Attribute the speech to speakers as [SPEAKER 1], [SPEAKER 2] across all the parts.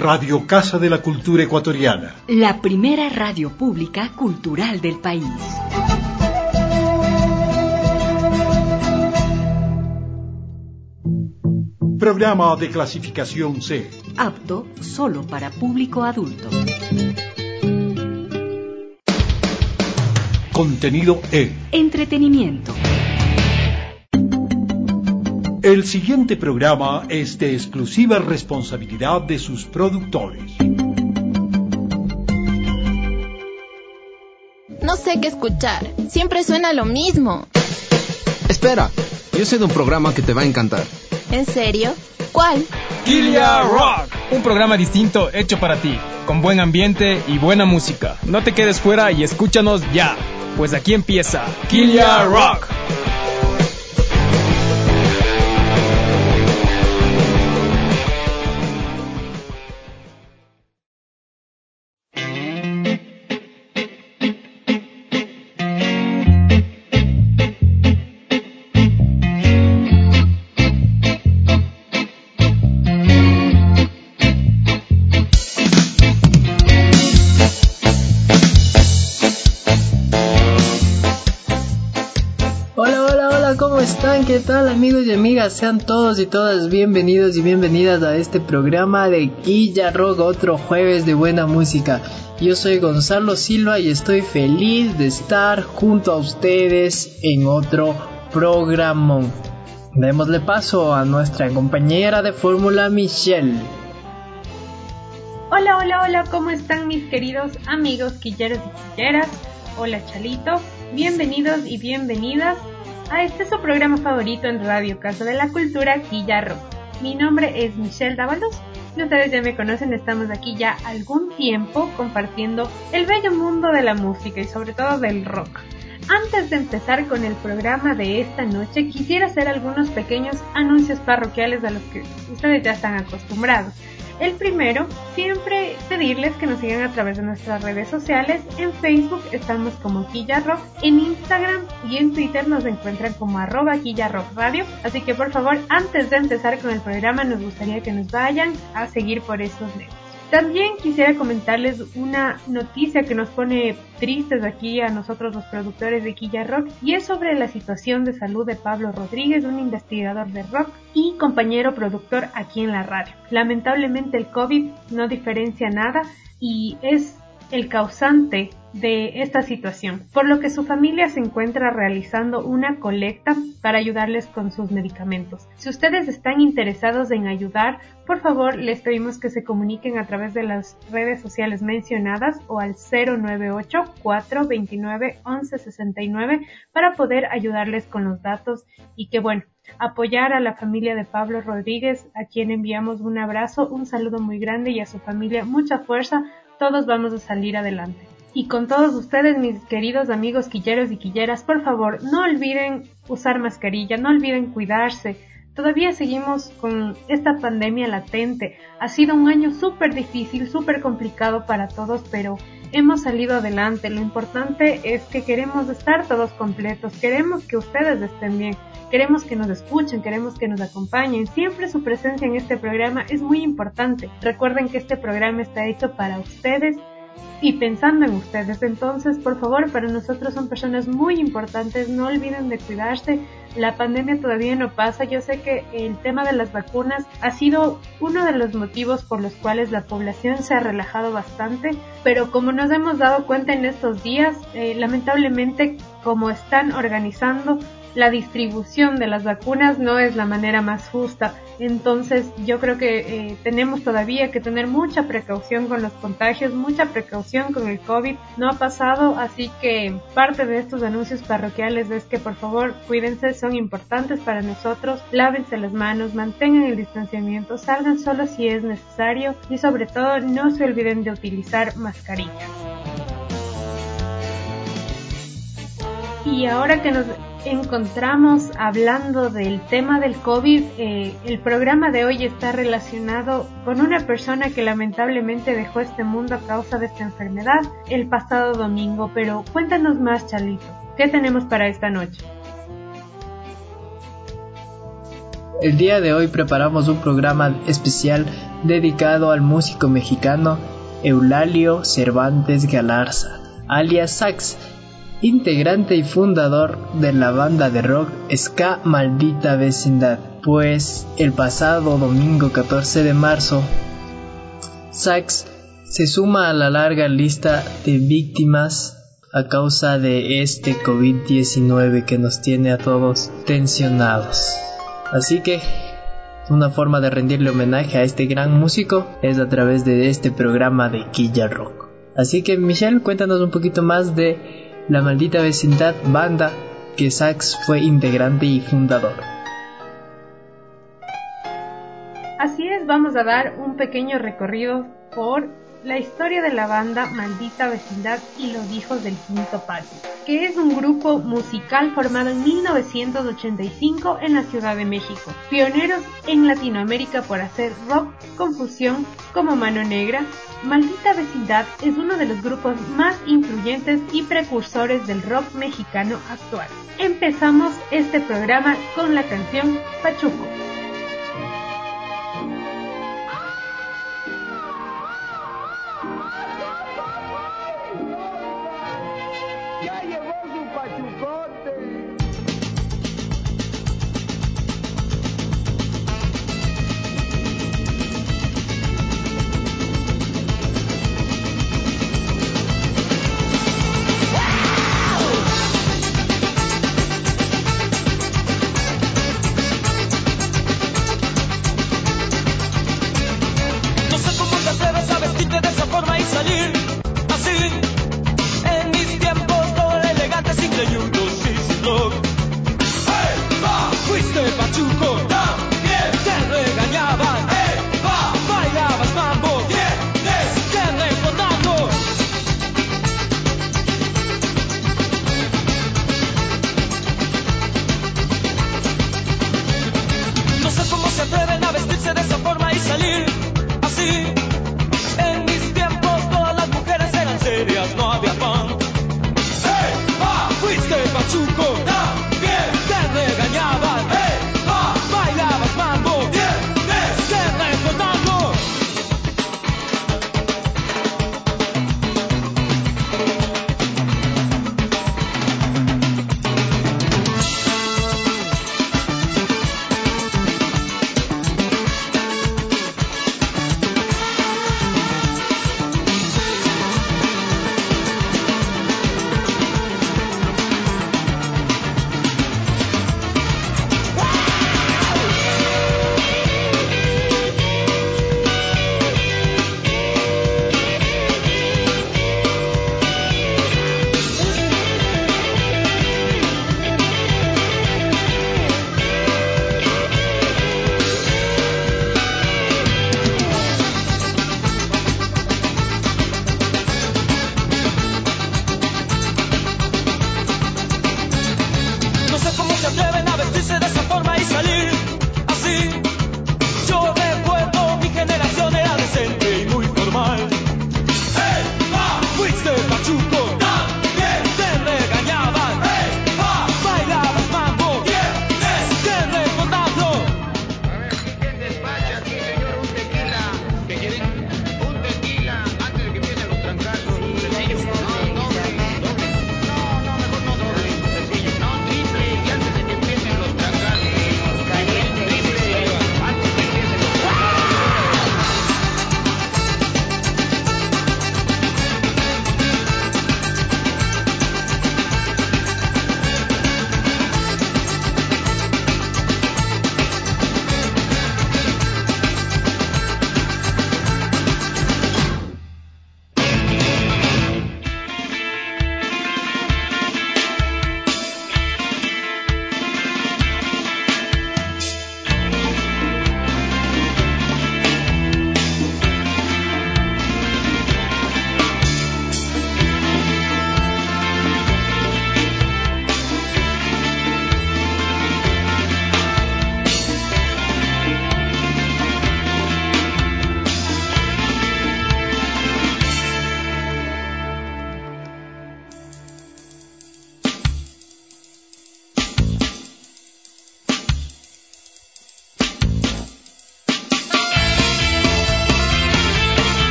[SPEAKER 1] Radio Casa de la Cultura Ecuatoriana.
[SPEAKER 2] La primera radio pública cultural del país.
[SPEAKER 1] Programa de clasificación C.
[SPEAKER 2] Apto solo para público adulto.
[SPEAKER 1] Contenido E.
[SPEAKER 2] Entretenimiento.
[SPEAKER 1] El siguiente programa es de exclusiva responsabilidad de sus productores.
[SPEAKER 3] No sé qué escuchar. Siempre suena lo mismo.
[SPEAKER 4] Espera, yo sé de un programa que te va a encantar.
[SPEAKER 3] ¿En serio? ¿Cuál?
[SPEAKER 5] Killia Rock, un programa distinto hecho para ti, con buen ambiente y buena música. No te quedes fuera y escúchanos ya, pues aquí empieza Killia Rock.
[SPEAKER 6] ¿Qué tal, amigos y amigas? Sean todos y todas bienvenidos y bienvenidas a este programa de Killia Rock, otro jueves de buena música. Yo soy Gonzalo Silva y estoy feliz de estar junto a ustedes en otro programón. Démosle paso a nuestra compañera de fórmula, Michelle.
[SPEAKER 7] Hola, ¿cómo están mis queridos amigos quilleros y quilleras? Hola, Chalito, bienvenidos y bienvenidas a este su programa favorito en Radio Casa de la Cultura, Killia Rock. Mi nombre es Michelle Dávalos y ustedes ya me conocen, estamos aquí ya algún tiempo compartiendo el bello mundo de la música y sobre todo del rock. Antes de empezar con el programa de esta noche, quisiera hacer algunos pequeños anuncios parroquiales a los que ustedes ya están acostumbrados. El primero, siempre pedirles que nos sigan a través de nuestras redes sociales. En Facebook estamos como Killia Rock, en Instagram y en Twitter nos encuentran como @KillaRockRadio. Así que por favor, antes de empezar con el programa, nos gustaría que nos vayan a seguir por esos medios. También quisiera comentarles una noticia que nos pone tristes aquí a nosotros los productores de Killia Rock, y es sobre la situación de salud de Pablo Rodríguez, un investigador de rock y compañero productor aquí en la radio. Lamentablemente el COVID no diferencia nada y es el causante de esta situación, por lo que su familia se encuentra realizando una colecta para ayudarles con sus medicamentos. Si ustedes están interesados en ayudar, por favor les pedimos que se comuniquen a través de las redes sociales mencionadas o al 098-429-1169 para poder ayudarles con los datos y que apoyar a la familia de Pablo Rodríguez, a quien enviamos un abrazo, un saludo muy grande, y a su familia mucha fuerza. Todos vamos a salir adelante. Y con todos ustedes, mis queridos amigos quilleros y quilleras, por favor, no olviden usar mascarilla, no olviden cuidarse. Todavía seguimos con esta pandemia latente. Ha sido un año súper difícil, súper complicado para todos, pero hemos salido adelante. Lo importante es que queremos estar todos completos, queremos que ustedes estén bien, queremos que nos escuchen, queremos que nos acompañen. Siempre su presencia en este programa es muy importante. Recuerden que este programa está hecho para ustedes y pensando en ustedes. Entonces, por favor, para nosotros son personas muy importantes. No olviden de cuidarse. La pandemia todavía no pasa. Yo sé que el tema de las vacunas ha sido uno de los motivos por los cuales la población se ha relajado bastante, pero como nos hemos dado cuenta en estos días, lamentablemente, como están organizando la distribución de las vacunas, no es la manera más justa. Entonces yo creo que tenemos todavía que tener mucha precaución con los contagios, mucha precaución con el COVID. No ha pasado, así que parte de estos anuncios parroquiales es que por favor cuídense, son importantes para nosotros. Lávense las manos, mantengan el distanciamiento, salgan solo si es necesario y sobre todo no se olviden de utilizar mascarillas. Y ahora que nos encontramos hablando del tema del COVID, el programa de hoy está relacionado con una persona que lamentablemente dejó este mundo a causa de esta enfermedad el pasado domingo. Pero cuéntanos más, Chalito, ¿qué tenemos para esta noche?
[SPEAKER 6] El día de hoy preparamos un programa especial dedicado al músico mexicano Eulalio Cervantes Galarza, alias Sax, integrante y fundador de la banda de rock ska Maldita Vecindad. Pues el pasado domingo 14 de marzo, Sax se suma a la larga lista de víctimas a causa de este COVID-19 que nos tiene a todos tensionados. Así que una forma de rendirle homenaje a este gran músico es a través de este programa de Quilla Rock. Así que Michelle, cuéntanos un poquito más de La Maldita Vecindad, banda que Sax fue integrante y fundador.
[SPEAKER 7] Así es, vamos a dar un pequeño recorrido por la historia de la banda Maldita Vecindad y los Hijos del Quinto Patio, que es un grupo musical formado en 1985 en la Ciudad de México. Pioneros en Latinoamérica por hacer rock con fusión como Mano Negra, Maldita Vecindad es uno de los grupos más influyentes y precursores del rock mexicano actual. Empezamos este programa con la canción Pachuco.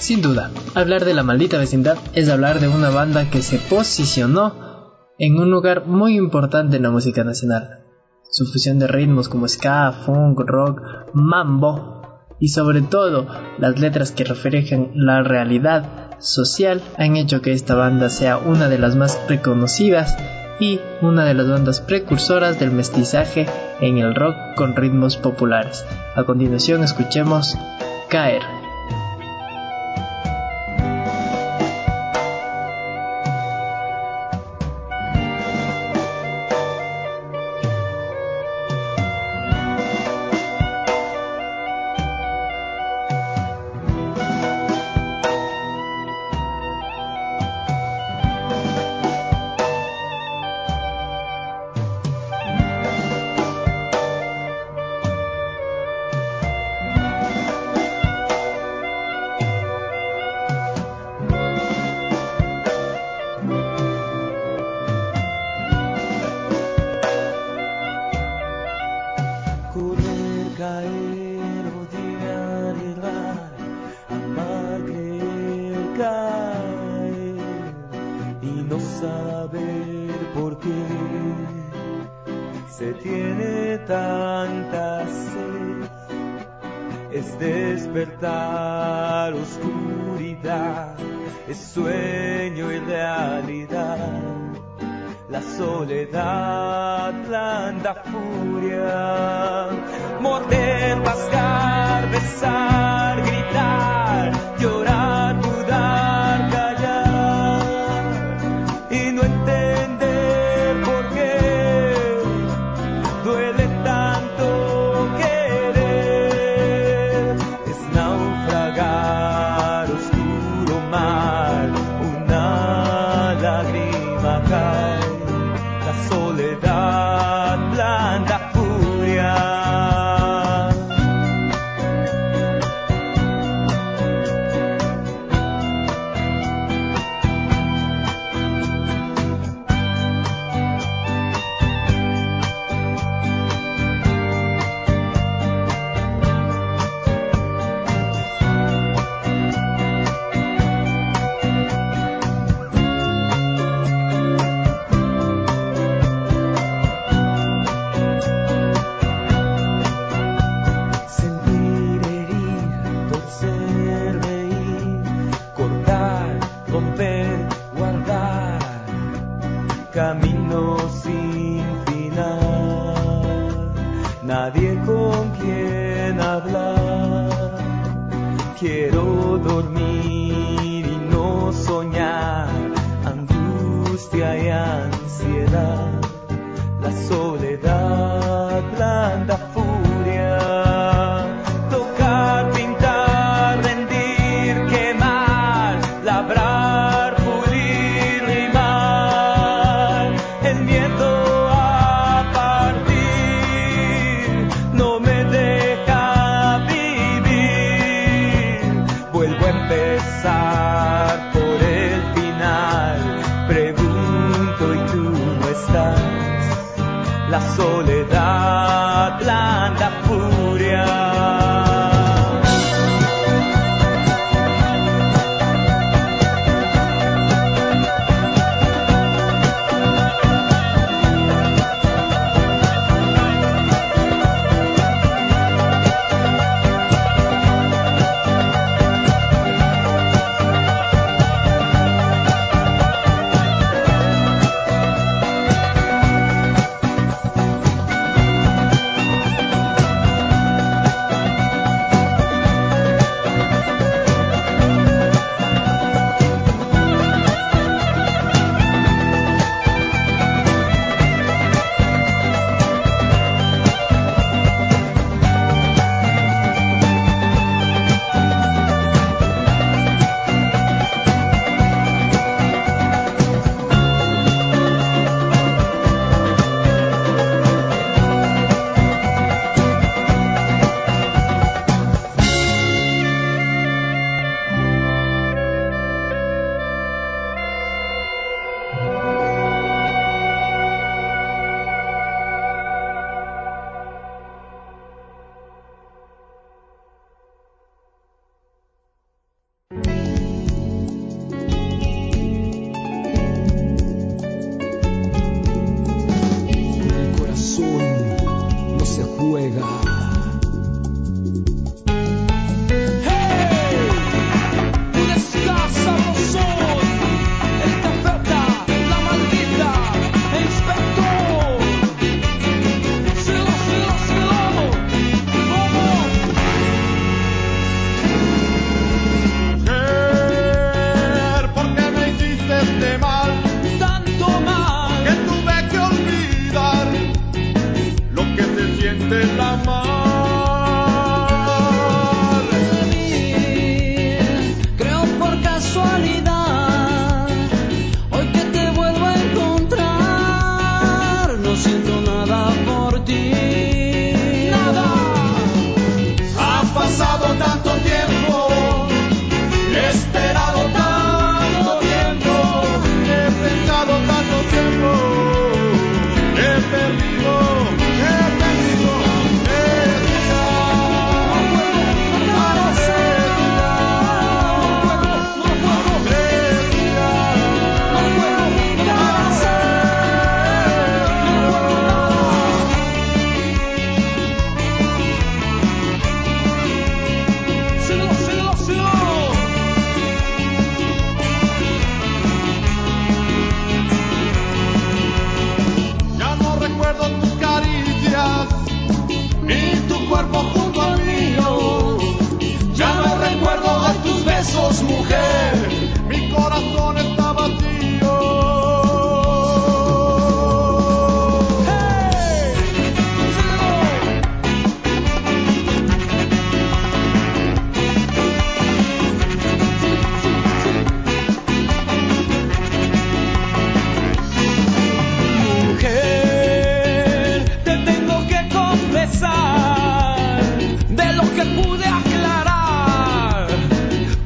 [SPEAKER 6] Sin duda, hablar de La Maldita Vecindad es hablar de una banda que se posicionó en un lugar muy importante en la música nacional. Su fusión de ritmos como ska, funk, rock, mambo y sobre todo las letras que reflejan la realidad social han hecho que esta banda sea una de las más reconocidas y una de las bandas precursoras del mestizaje en el rock con ritmos populares. A continuación escuchemos Caer.
[SPEAKER 8] Despertar, oscuridad, es sueño y realidad. La soledad, blanda furia. Morder, rasgar, besar, gritar, llorar, dudar, callar. Y no entender por qué duele tanto. Camino sin final, nadie con quien hablar. Quiero dormir y no soñar, angustia y ansiedad. La soledad, blanda furia. Tocar, pintar, rendir, quemar, labrar, pulir, rimar. El miedo a partir no me deja vivir. Vuelvo a empezar por el final. Pregunto y tú no estás. La soledad, blanda furia.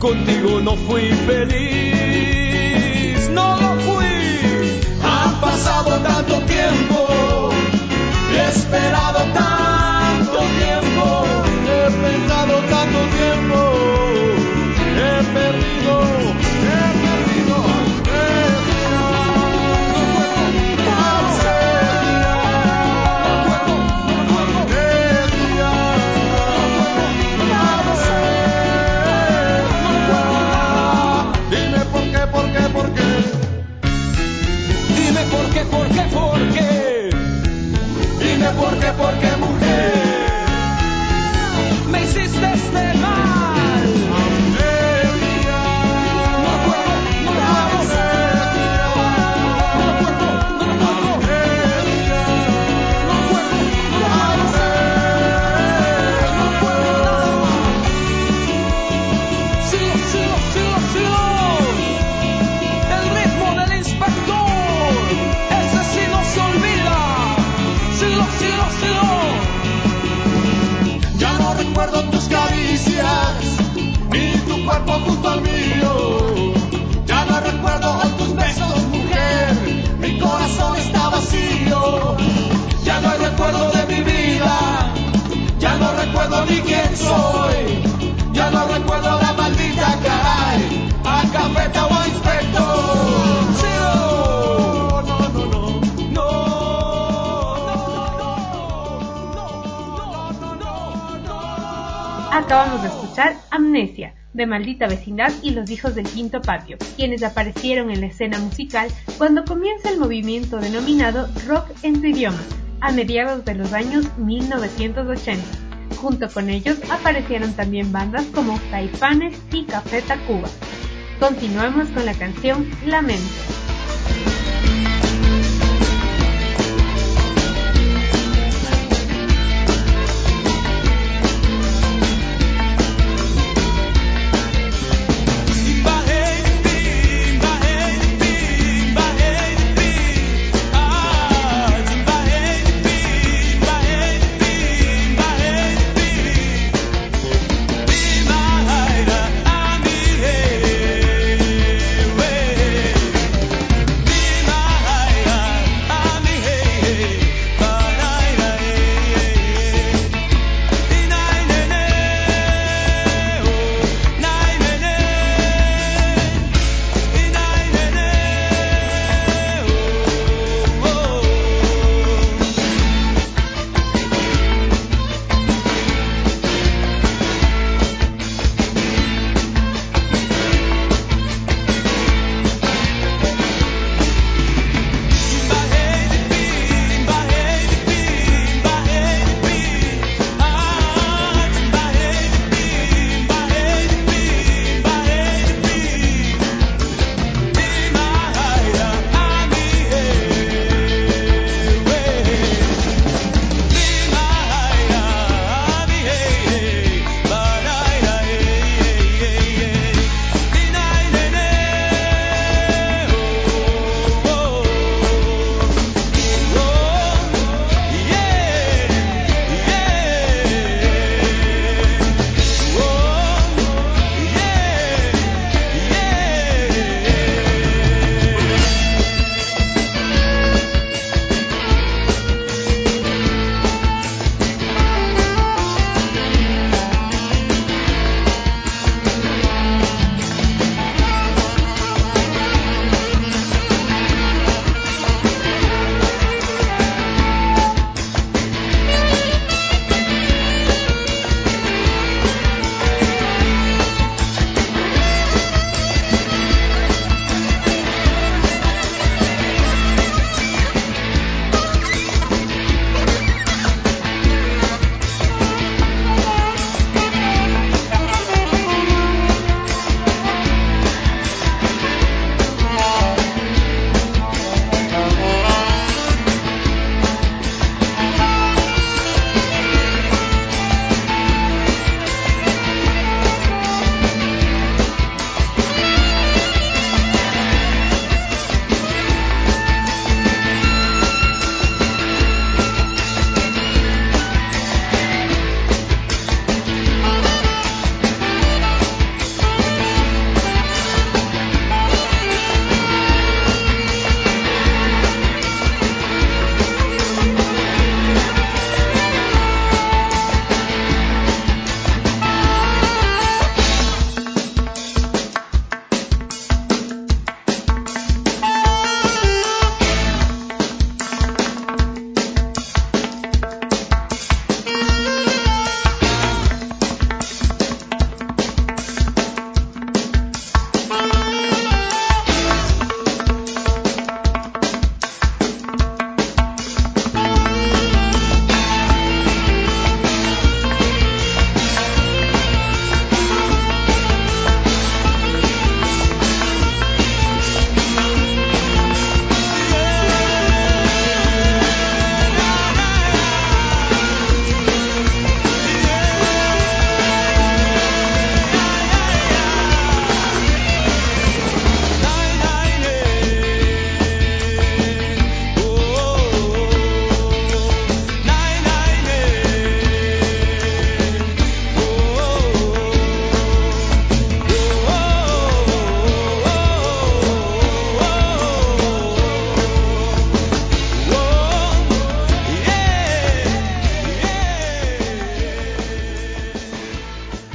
[SPEAKER 8] contigo no fui feliz, no lo fui. Ha pasado tanto tiempo, he esperado tanto tiempo, he pensado tanto tiempo, he perdido. ¿Por qué, mujer? Me hiciste este mal. Amnesia. No recuerdo, no recuerdo. No recuerdo, no recuerdo. Amnesia. No recuerdo, no recuerdo. Sigo. El ritmo del inspector. Ese sí no se olvida. Sigo. Ya no recuerdo tus caricias, ni tu cuerpo junto al mío. Ya no recuerdo tus besos, mujer, mi corazón está vacío. Ya no hay recuerdo de mi vida, ya no recuerdo ni quién soy. Ya no recuerdo la maldita que hay, a cafeta o a inspector.
[SPEAKER 7] Acabamos de escuchar Amnesia, de Maldita Vecindad y Los Hijos del Quinto Patio, quienes aparecieron en la escena musical cuando comienza el movimiento denominado rock en tu idioma, a mediados de los años 1980. Junto con ellos aparecieron también bandas como Caifanes y Café Tacuba. Continuamos con la canción Lamento.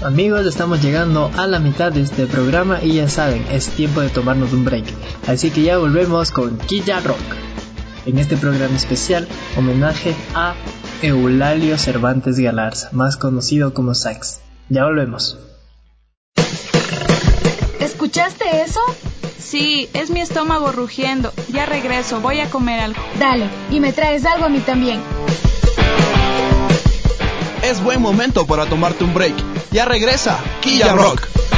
[SPEAKER 6] Amigos, estamos llegando a la mitad de este programa y ya saben, es tiempo de tomarnos un break. Así que ya volvemos con Quilla Rock. En este programa especial, homenaje a Eulalio Cervantes Galarza, más conocido como Sax. Ya volvemos.
[SPEAKER 9] ¿Escuchaste eso? Sí, es mi estómago rugiendo. Ya regreso, voy a comer algo.
[SPEAKER 3] Dale, y me traes algo a mí también.
[SPEAKER 4] Es buen momento para tomarte un break. Ya regresa, Quilla Rock.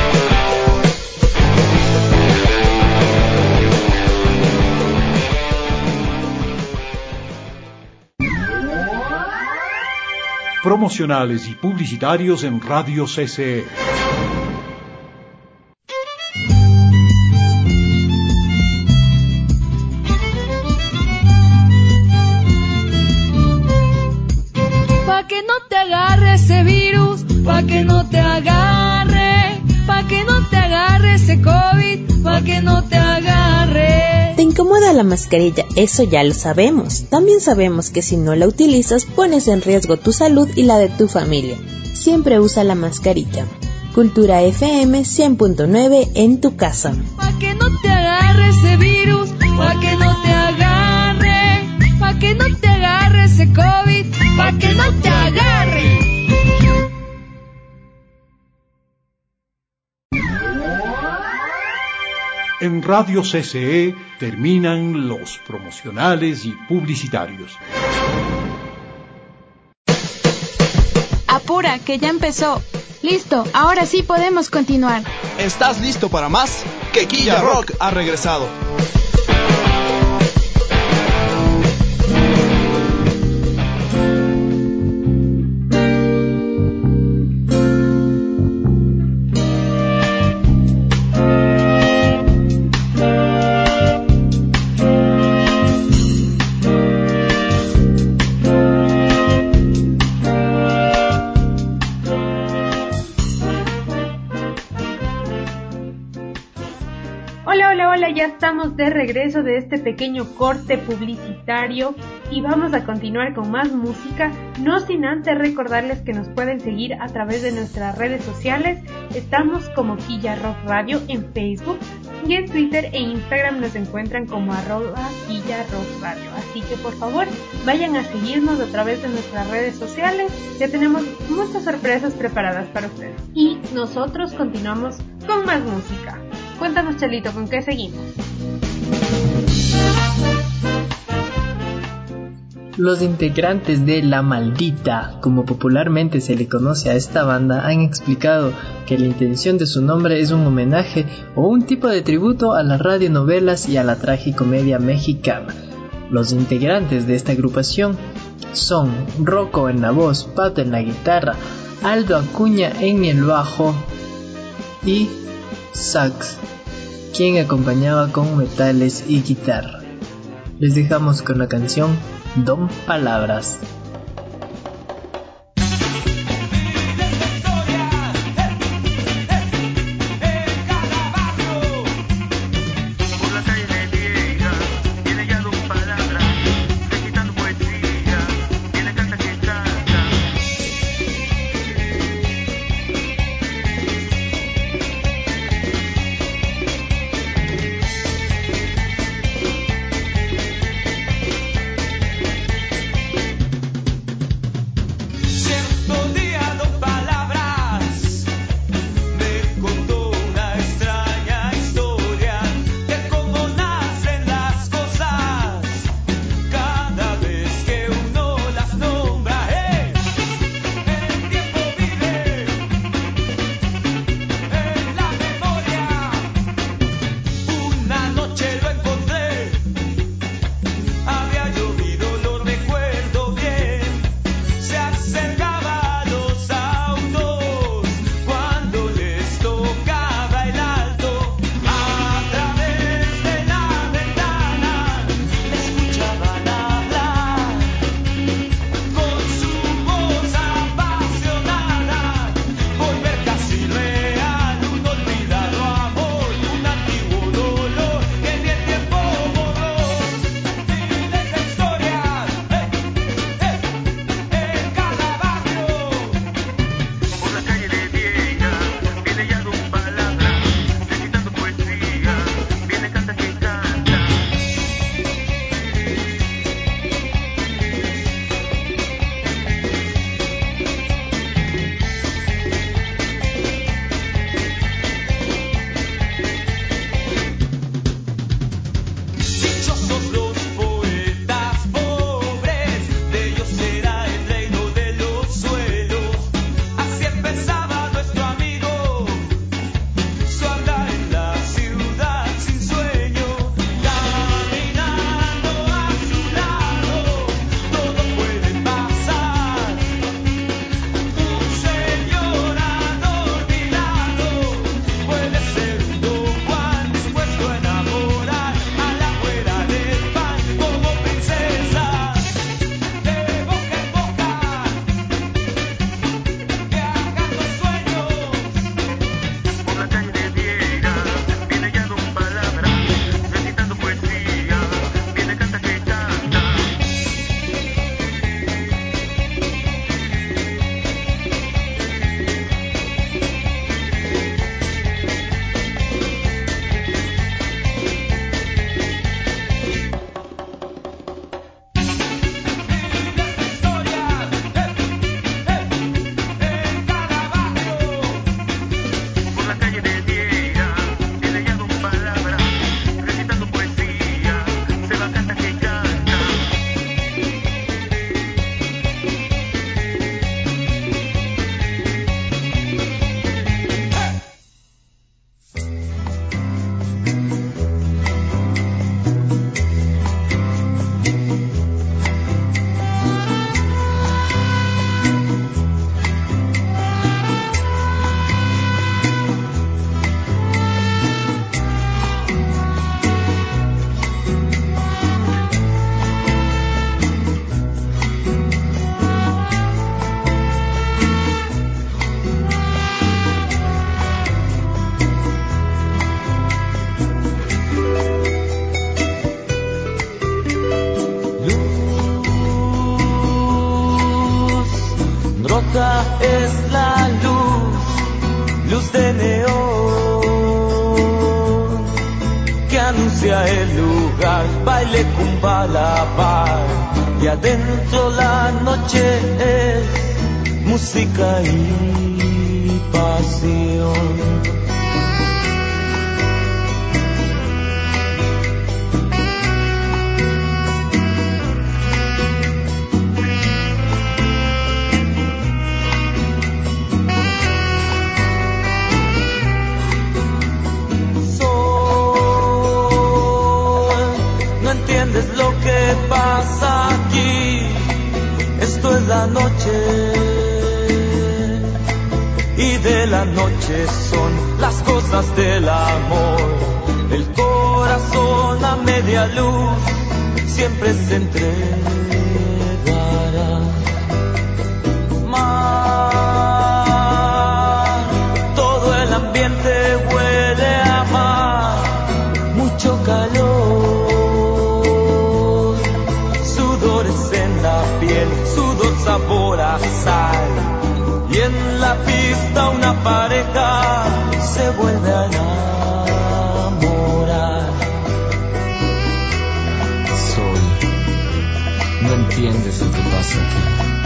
[SPEAKER 1] Promocionales y publicitarios en Radio CCE.
[SPEAKER 9] Pa' que no te agarre ese virus, pa' que no te agarre, pa' que no te agarre ese COVID, pa' que no te agarre.
[SPEAKER 10] Te incomoda la mascarilla, eso ya lo sabemos. También sabemos que si no la utilizas, pones en riesgo tu salud y la de tu familia. Siempre usa la mascarilla. Cultura FM 100.9 en tu casa.
[SPEAKER 9] Pa' que no te agarre ese virus, pa' que no te agarre, pa' que no te agarre ese COVID, pa' que no te agarre.
[SPEAKER 1] En Radio CCE terminan los promocionales y publicitarios.
[SPEAKER 9] Apura, que ya empezó.
[SPEAKER 3] Listo, ahora sí podemos continuar.
[SPEAKER 4] ¿Estás listo para más? Que Quilla Rock ha regresado.
[SPEAKER 7] Ya estamos de regreso de este pequeño corte publicitario y vamos a continuar con más música, no sin antes recordarles que nos pueden seguir a través de nuestras redes sociales. Estamos como Quilla Rock Radio en Facebook y en Twitter e Instagram nos encuentran como @Quilla Rock Radio, así que por favor vayan a seguirnos a través de nuestras redes sociales, ya tenemos muchas sorpresas preparadas para ustedes y nosotros continuamos con más música. Cuéntanos, Chelito, ¿con qué seguimos?
[SPEAKER 6] Los integrantes de La Maldita, como popularmente se le conoce a esta banda, han explicado que la intención de su nombre es un homenaje o un tipo de tributo a las radionovelas y a la tragicomedia mexicana. Los integrantes de esta agrupación son Rocco en la voz, Pato en la guitarra, Aldo Acuña en el bajo y Sax, quien acompañaba con metales y guitarra. Les dejamos con la canción Don Palabras.
[SPEAKER 11] de neón que anuncia el lugar, baile Kumbala bar, y adentro la noche es música y pasión. Lo que pasa aquí, esto es la noche, y de la noche son las cosas del amor. El corazón a media luz siempre se entregará. Mar, todo el ambiente huele a mar, mucho calor. Sudor, sabor a sal, y en la pista una pareja se vuelve a enamorar.
[SPEAKER 12] Sol, no entiendes lo que pasa aquí.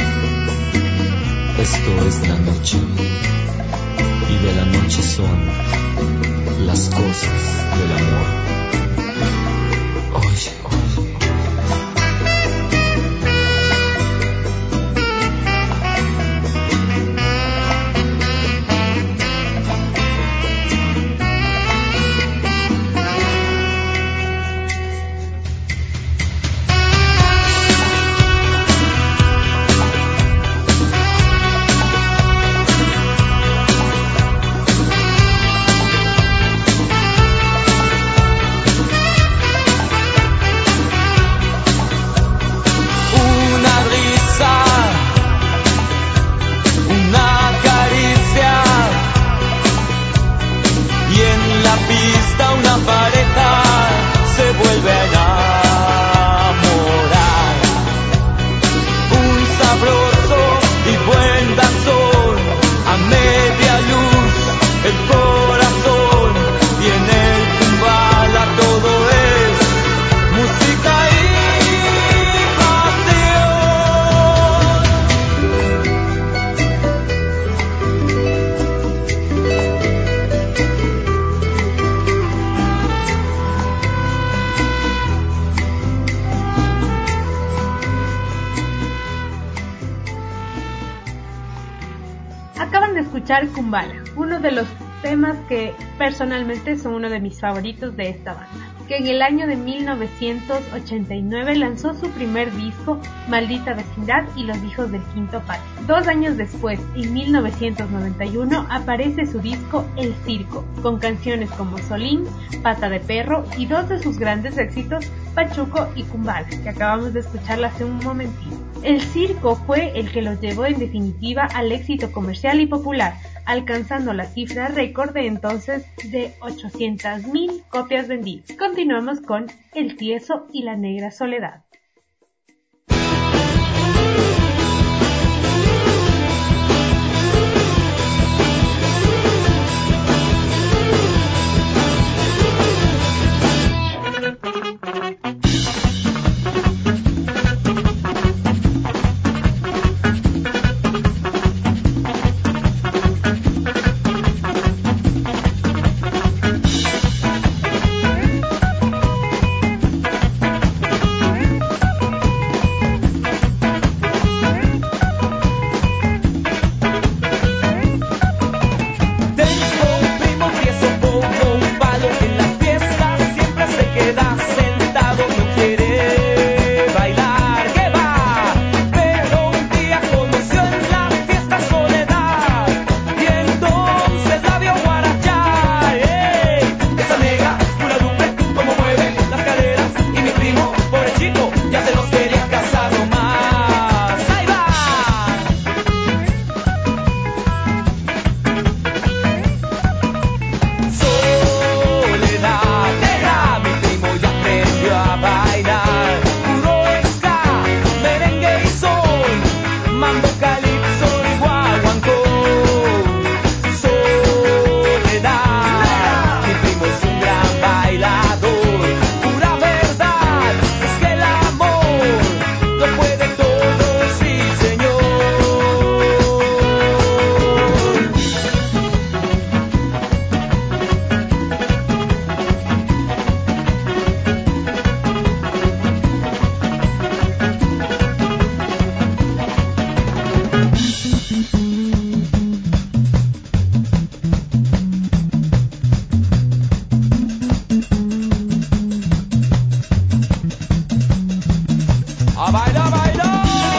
[SPEAKER 12] Esto es la noche, y de la noche son las cosas del amor. Oye, oye.
[SPEAKER 7] Kumbala, uno de los temas que personalmente son uno de mis favoritos de esta banda, que en el año de 1989 lanzó su primer disco, Maldita Vecindad y Los Hijos del Quinto Patio. 2 años después, en 1991, aparece su disco El Circo, con canciones como Solín, Pata de Perro y 2 de sus grandes éxitos, Pachuco y Kumbala, que acabamos de escucharla hace un momentito. El Circo fue el que los llevó en definitiva al éxito comercial y popular, alcanzando la cifra récord de entonces de 800,000 copias vendidas. Continuamos con El Tieso y la Negra Soledad.
[SPEAKER 11] a bailar, a bailar.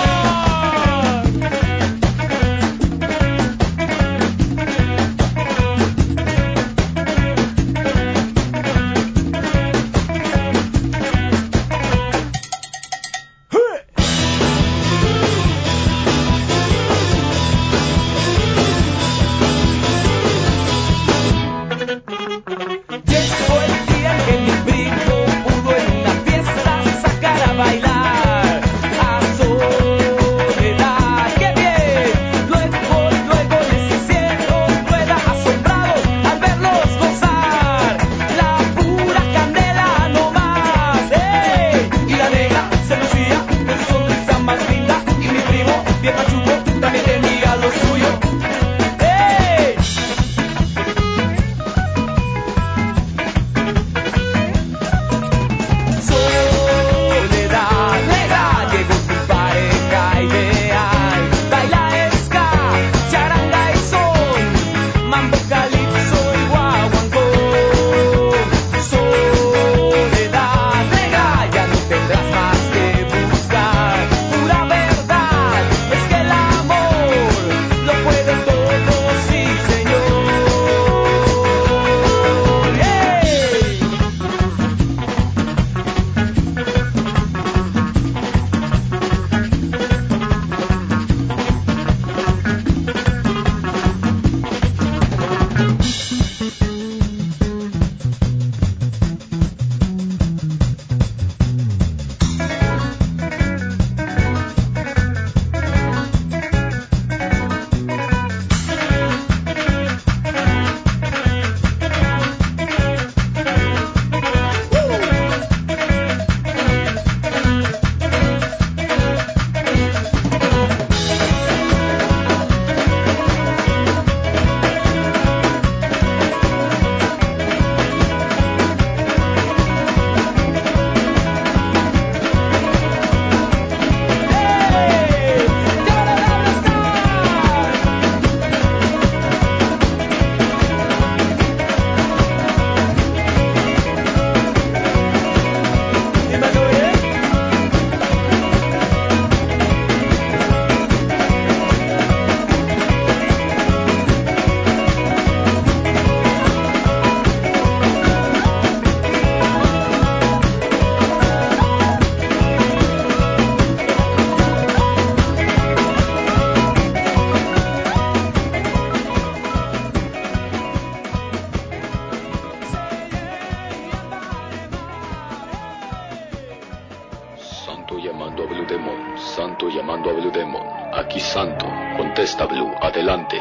[SPEAKER 13] Santo llamando a Blue Demon. Aquí Santo. Contesta Blue. Adelante.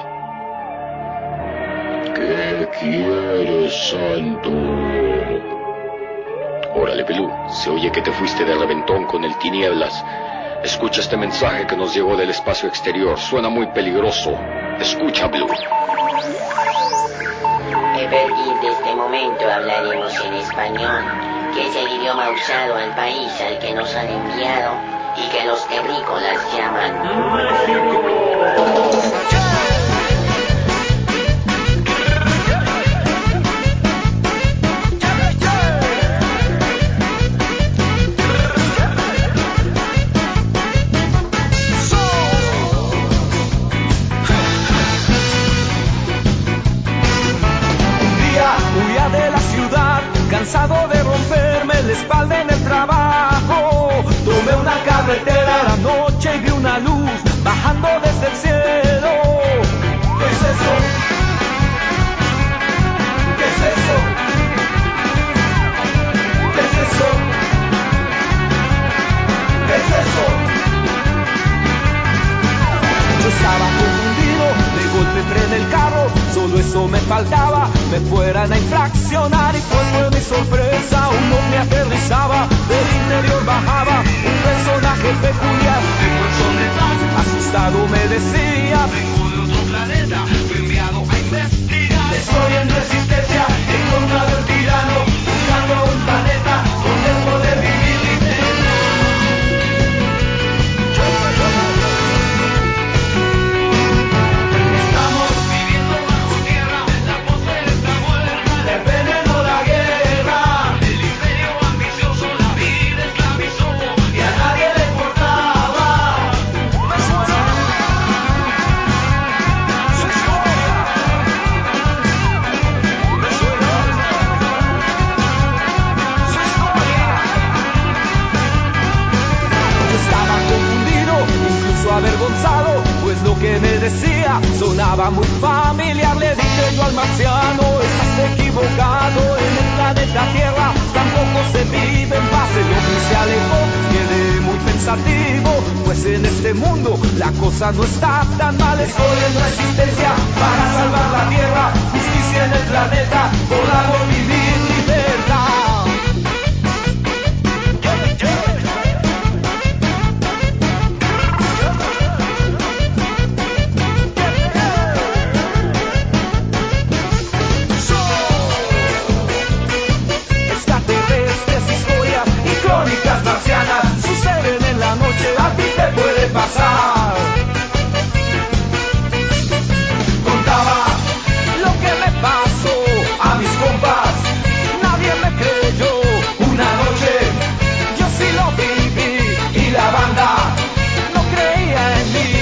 [SPEAKER 13] ¿Qué quieres, Santo? Órale, Blue. Se oye que te fuiste de reventón con el Tinieblas. Escucha este mensaje que nos llegó del espacio exterior. Suena muy peligroso. Escucha, Blue.
[SPEAKER 14] A partir de este momento hablaremos en español, que es el idioma usado al país al que nos han enviado y que los terrícolas llaman México.
[SPEAKER 11] Cansado de romperme la espalda en el trabajo, tomé una carretera a la noche y vi una luz bajando desde el cielo. ¿Qué es eso? ¿Qué es eso? ¿Qué es eso? ¿Qué es eso? Yo estaba confundido, de golpe frené el carro, solo eso me faltaba, me fueran a infraccionar. Y cuál fue mi sorpresa, un ovni aterrizaba, del interior bajaba un personaje peculiar. Asustado me decía, vengo de otro planeta, fui enviado a investigar. Estoy en resistencia, encontrado el tirano, buscando un planeta donde poder vivir libre. Estamos viviendo bajo tierra, la atmósfera está muerta, el veneno, la guerra, el imperio ambicioso, la vida esclavizó y a nadie poesía sonaba muy familiar. Le dije yo al marciano, estás equivocado, en el planeta Tierra tampoco se vive en paz. El hombre se alejó, quedé muy pensativo, pues en este mundo la cosa no está tan mal. Estoy en resistencia para salvar la tierra, justicia en el planeta, podamos vivir libertad. Extraterrestres, historias y crónicas marcianas suceden en la noche, a ti te puede pasar. Contaba lo que me pasó a mis compas, nadie me creyó. Una noche yo sí lo viví y la banda no creía en mí.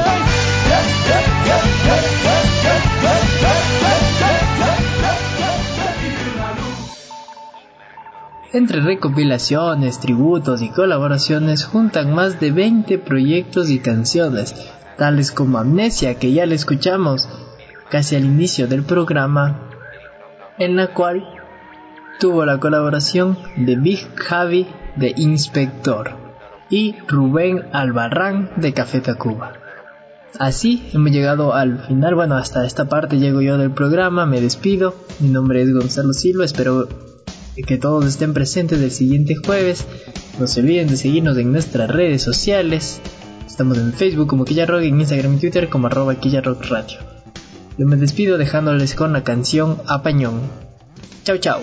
[SPEAKER 6] Entre recopilaciones, tributos y colaboraciones juntan más de 20 proyectos y canciones, tales como Amnesia, que ya le escuchamos casi al inicio del programa, en la cual tuvo la colaboración de Big Javi de Inspector y Rubén Albarrán de Café Tacuba. Así hemos llegado al final. Bueno, hasta esta parte llego yo del programa, me despido. Mi nombre es Gonzalo Silva, espero que todos estén presentes el siguiente jueves. No se olviden de seguirnos en nuestras redes sociales. Estamos en Facebook como Quilla Rock, en Instagram y Twitter como @QuillaRockRadio. Yo me despido dejándoles con la canción Apañón. Chau chau.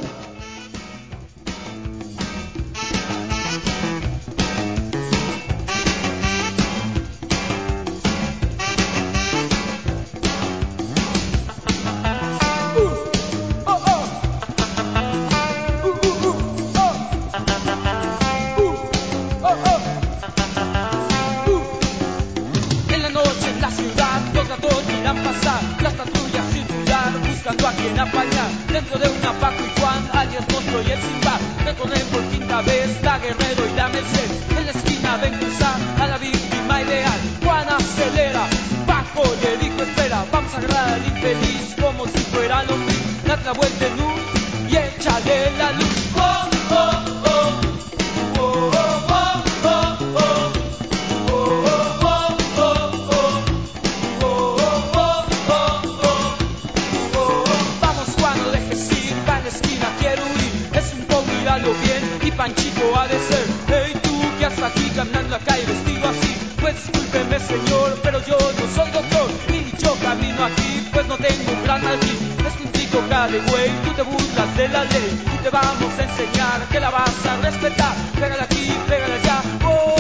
[SPEAKER 11] Buscando a quien apañar dentro de una Paco y Juan, alias Monstruo y el Simba. Recorren por quinta vez la Guerrero y la Merced. En la esquina ven cruzar a la víctima ideal. Juan acelera, Paco le dijo espera. Vamos a agarrar al infeliz como si fuera lombriz. Date la vuelta en U y échale la luz. Oh, oh, oh. Bien, y Panchito ha de ser. Hey, tú que haces aquí caminando la calle vestido así. Pues discúlpeme señor, pero yo no soy doctor y yo camino aquí, pues no tengo un plan aquí. Es que un chico cae güey, tú te burlas de la ley y te vamos a enseñar que la vas a respetar. Pégale aquí, pégale allá. Oh,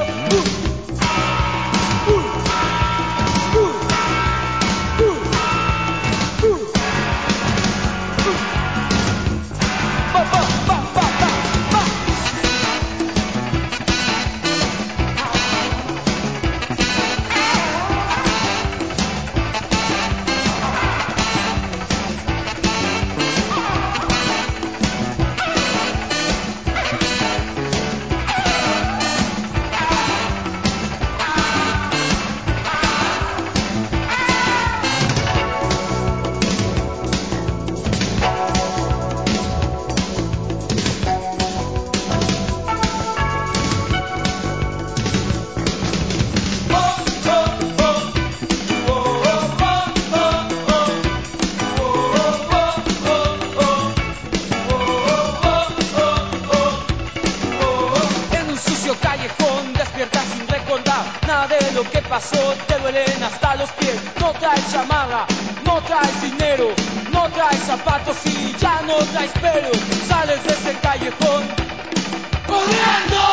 [SPEAKER 11] te duelen hasta los pies. No traes chamarra, no traes dinero, no traes zapatos y ya no traes pelo. Sales de ese callejón corriendo.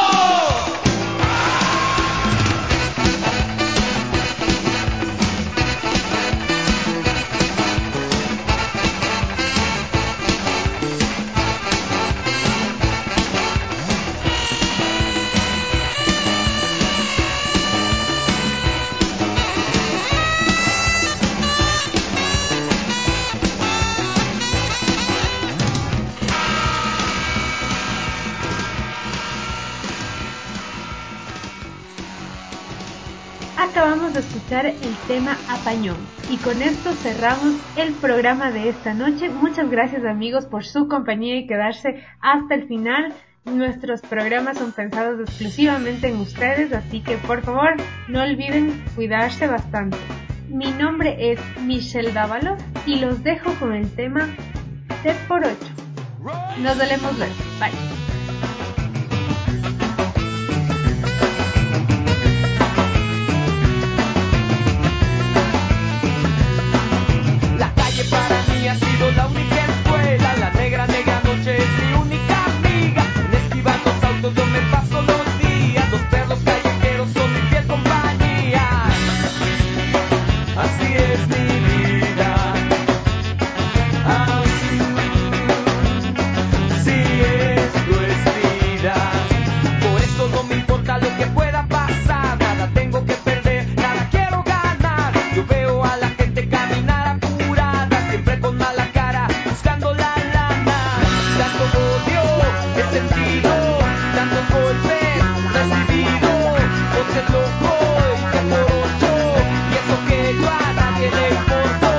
[SPEAKER 7] acabamos de escuchar el tema Apañón y con esto cerramos el programa de esta noche. Muchas gracias amigos por su compañía y quedarse hasta el final. Nuestros programas son pensados exclusivamente en ustedes, así que por favor no olviden cuidarse bastante. Mi nombre es Michelle Dávalos y los dejo con el tema 3x8. Nos veremos luego. Bye.
[SPEAKER 11] La calle para mí ha sido la única escuela, la negra noche es mi única amiga. En esquivar los autos yo me paso los días, los perros callejeros son mi fiel compañía. Así es mi vida. Si esto es vida, por eso no me importa lo que pueda pasar, nada tengo que perder, nada quiero ganar. Yo veo a la gente caminar apurada, siempre con mala cara, buscando la lana. Tanto odio he sentido, tantos golpes recibido, por ser loco y que por ocho, y eso que yo a nadie le importo.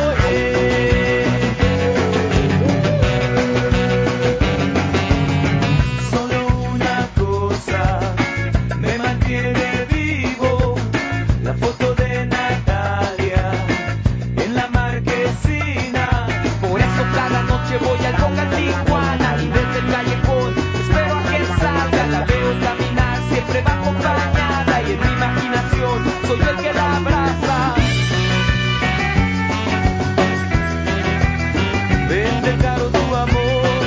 [SPEAKER 11] Solo una cosa me mantiene vivo, la foto de Natalia en la marquesina. Por eso cada noche voy al Boca Tijuana y desde el callejón espero a que salga. La veo caminar, siempre va acompañada y en mi imaginación soy yo el que la abraza. Vende caro tu amor.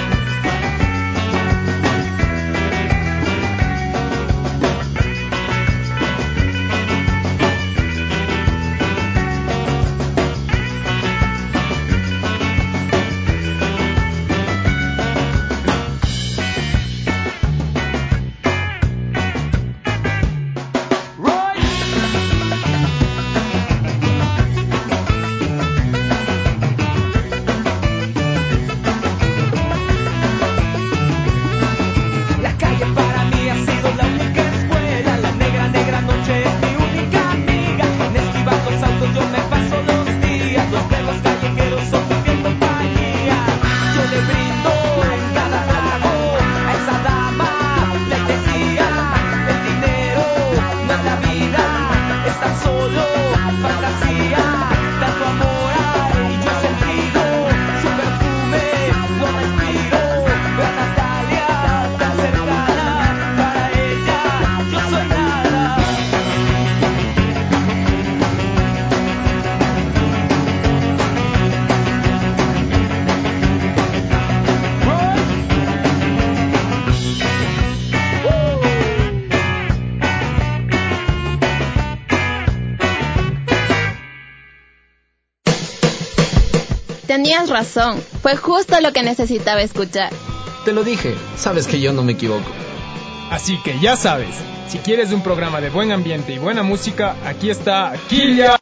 [SPEAKER 11] La calle para mí ha sido la única escuela, la negra noche es mi única amiga. En esquivar los autos yo me paso los días, los perros callejeros son mi fiel compañía. Yo le brindo en cada trago a esa dama pleitesía. El dinero no es la vida, es tan solo fantasía. Tanto amor hay, yo he sentido su perfume, lo respiro. Veo a Natalia tan cercana, para ella yo soy nada.
[SPEAKER 15] Tenías razón, fue justo lo que necesitaba escuchar.
[SPEAKER 16] Te lo dije, sabes que yo no me equivoco.
[SPEAKER 5] Así que ya sabes, si quieres un programa de buen ambiente y buena música, aquí está Kilia